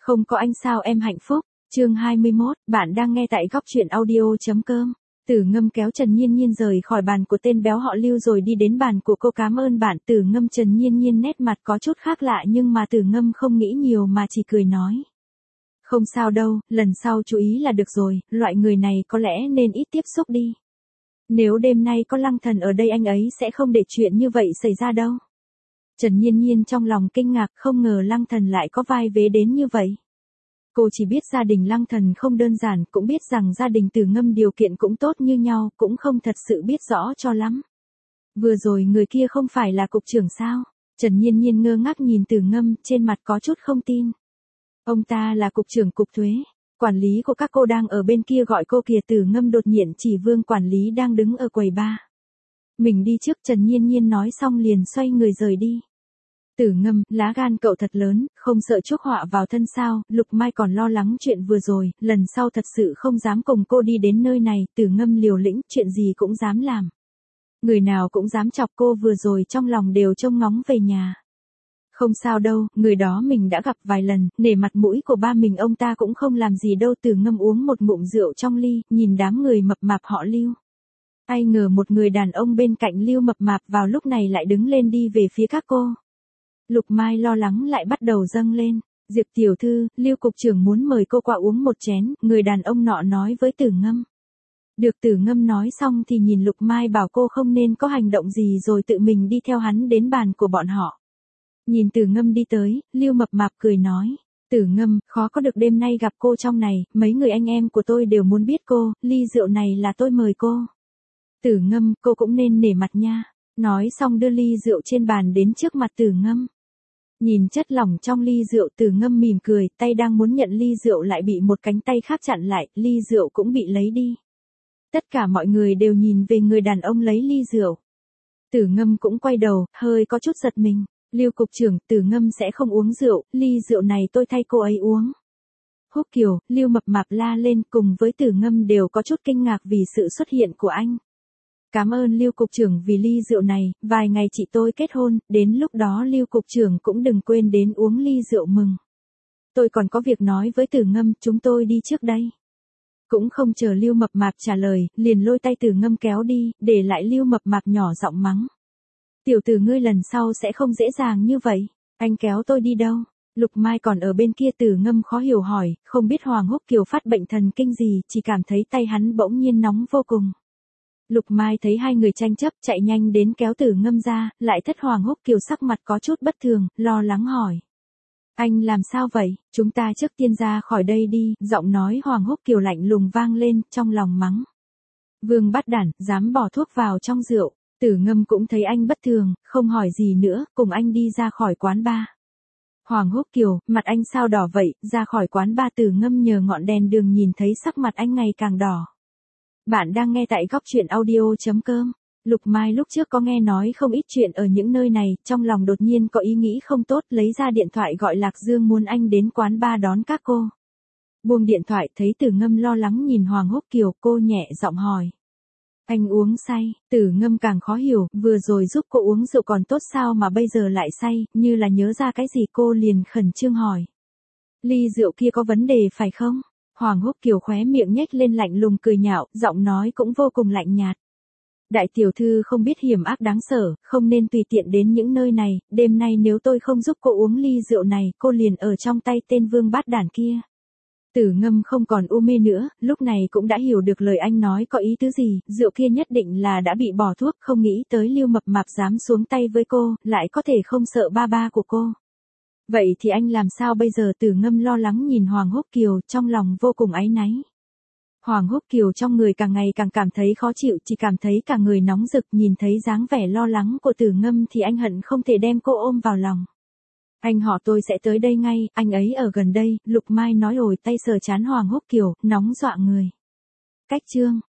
Không có anh sao em hạnh phúc. Chương 21, bạn đang nghe tại góc truyện audio.com. Tử Ngâm kéo Trần Nhiên Nhiên rời khỏi bàn của tên béo họ Lưu rồi đi đến bàn của cô. Cảm ơn bạn. Tử Ngâm. Trần Nhiên Nhiên nét mặt có chút khác lạ nhưng mà Tử Ngâm không nghĩ nhiều mà chỉ cười nói. Không sao đâu, lần sau chú ý là được rồi, loại người này có lẽ nên ít tiếp xúc đi. Nếu đêm nay có Lăng Thần ở đây anh ấy sẽ không để chuyện như vậy xảy ra đâu. Trần Nhiên Nhiên trong lòng kinh ngạc, không ngờ Lăng Thần lại có vai vế đến như vậy. Cô chỉ biết gia đình Lăng Thần không đơn giản, cũng biết rằng gia đình Tử Ngâm điều kiện cũng tốt như nhau, cũng không thật sự biết rõ cho lắm. Vừa rồi người kia không phải là cục trưởng sao? Trần Nhiên Nhiên ngơ ngác nhìn Tử Ngâm, trên mặt có chút không tin. Ông ta là cục trưởng cục thuế. Quản lý của các cô đang ở bên kia gọi cô kìa. Tử Ngâm đột nhiên chỉ Vương quản lý đang đứng ở quầy bar. Mình đi trước. Trần Nhiên Nhiên nói xong liền xoay người rời đi. Tử Ngâm, lá gan cậu thật lớn, không sợ chuốc họa vào thân sao? Lục Mai còn lo lắng chuyện vừa rồi, lần sau thật sự không dám cùng cô đi đến nơi này. Tử Ngâm liều lĩnh, chuyện gì cũng dám làm. Người nào cũng dám chọc cô, vừa rồi trong lòng đều trông ngóng về nhà. Không sao đâu, người đó mình đã gặp vài lần, nể mặt mũi của ba mình ông ta cũng không làm gì đâu. Tử Ngâm uống một ngụm rượu trong ly, nhìn đám người mập mạp họ Lưu. Ai ngờ một người đàn ông bên cạnh Lưu mập mạp vào lúc này lại đứng lên đi về phía các cô. Lục Mai lo lắng lại bắt đầu dâng lên. Diệp tiểu thư, Lưu cục trưởng muốn mời cô qua uống một chén, người đàn ông nọ nói với Tử Ngâm. Được. Tử Ngâm nói xong thì nhìn Lục Mai bảo cô không nên có hành động gì rồi tự mình đi theo hắn đến bàn của bọn họ. Nhìn Tử Ngâm đi tới, Lưu mập mạp cười nói. Tử Ngâm, khó có được đêm nay gặp cô trong này, mấy người anh em của tôi đều muốn biết cô, ly rượu này là tôi mời cô. Tử Ngâm, cô cũng nên nể mặt nha. Nói xong đưa ly rượu trên bàn đến trước mặt Tử Ngâm. Nhìn chất lỏng trong ly rượu, Tử Ngâm mỉm cười, tay đang muốn nhận ly rượu lại bị một cánh tay khác chặn lại, ly rượu cũng bị lấy đi. Tất cả mọi người đều nhìn về người đàn ông lấy ly rượu. Tử Ngâm cũng quay đầu, hơi có chút giật mình. Lưu cục trưởng, Tử Ngâm sẽ không uống rượu, ly rượu này tôi thay cô ấy uống. Húc Kiều, Lưu mập mạp la lên, cùng với Tử Ngâm đều có chút kinh ngạc vì sự xuất hiện của anh. Cảm ơn Lưu cục trưởng vì ly rượu này, vài ngày chị tôi kết hôn, đến lúc đó Lưu cục trưởng cũng đừng quên đến uống ly rượu mừng. Tôi còn có việc nói với Tử Ngâm, chúng tôi đi trước đây. Cũng không chờ Lưu mập mạp trả lời, liền lôi tay Tử Ngâm kéo đi, để lại Lưu mập mạp nhỏ giọng mắng. Tiểu tử ngươi lần sau sẽ không dễ dàng như vậy, anh kéo tôi đi đâu? Lục Mai còn ở bên kia. Tử Ngâm khó hiểu hỏi, không biết Hoàng Húc Kiều phát bệnh thần kinh gì, chỉ cảm thấy tay hắn bỗng nhiên nóng vô cùng. Lục Mai thấy hai người tranh chấp, chạy nhanh đến kéo Tử Ngâm ra, lại thất Hoàng Húc Kiều sắc mặt có chút bất thường, lo lắng hỏi. Anh làm sao vậy? Chúng ta trước tiên ra khỏi đây đi. Giọng nói Hoàng Húc Kiều lạnh lùng vang lên, trong lòng mắng. Vương bắt đản, dám bỏ thuốc vào trong rượu. Tử Ngâm cũng thấy anh bất thường, không hỏi gì nữa, cùng anh đi ra khỏi quán bar. Hoàng Húc Kiều, mặt anh sao đỏ vậy? Ra khỏi quán bar, Tử Ngâm nhờ ngọn đèn đường nhìn thấy sắc mặt anh ngày càng đỏ. Bạn đang nghe tại góc truyện audio.com. Lục Mai lúc trước có nghe nói không ít chuyện ở những nơi này, trong lòng đột nhiên có ý nghĩ không tốt, lấy ra điện thoại gọi Lạc Dương muốn anh đến quán bar đón các cô. Buông điện thoại thấy Tử Ngâm lo lắng nhìn Hoàng Húc Kiều, cô nhẹ giọng hỏi. Anh uống say? Tử Ngâm càng khó hiểu, vừa rồi giúp cô uống rượu còn tốt sao mà bây giờ lại say, như là nhớ ra cái gì cô liền khẩn trương hỏi. Ly rượu kia có vấn đề phải không? Hoàng Húc Kiều khóe miệng nhếch lên lạnh lùng cười nhạo, giọng nói cũng vô cùng lạnh nhạt. Đại tiểu thư không biết hiểm ác đáng sợ, không nên tùy tiện đến những nơi này, đêm nay nếu tôi không giúp cô uống ly rượu này, cô liền ở trong tay tên vương bát đản kia. Tử Ngâm không còn u mê nữa, lúc này cũng đã hiểu được lời anh nói có ý tứ gì, rượu kia nhất định là đã bị bỏ thuốc, không nghĩ tới Lưu mập mạp dám xuống tay với cô, lại có thể không sợ ba của cô. Vậy thì anh làm sao bây giờ? Tử Ngâm lo lắng nhìn Hoàng Húc Kiều, trong lòng vô cùng áy náy. Hoàng Húc Kiều trong người càng ngày càng cảm thấy khó chịu, chỉ cảm thấy cả người nóng rực, nhìn thấy dáng vẻ lo lắng của Tử Ngâm thì anh hận không thể đem cô ôm vào lòng. Anh họ tôi sẽ tới đây ngay, anh ấy ở gần đây. Lục Mai nói rồi tay sờ trán Hoàng Húc Kiều, nóng dọa người. Cách chương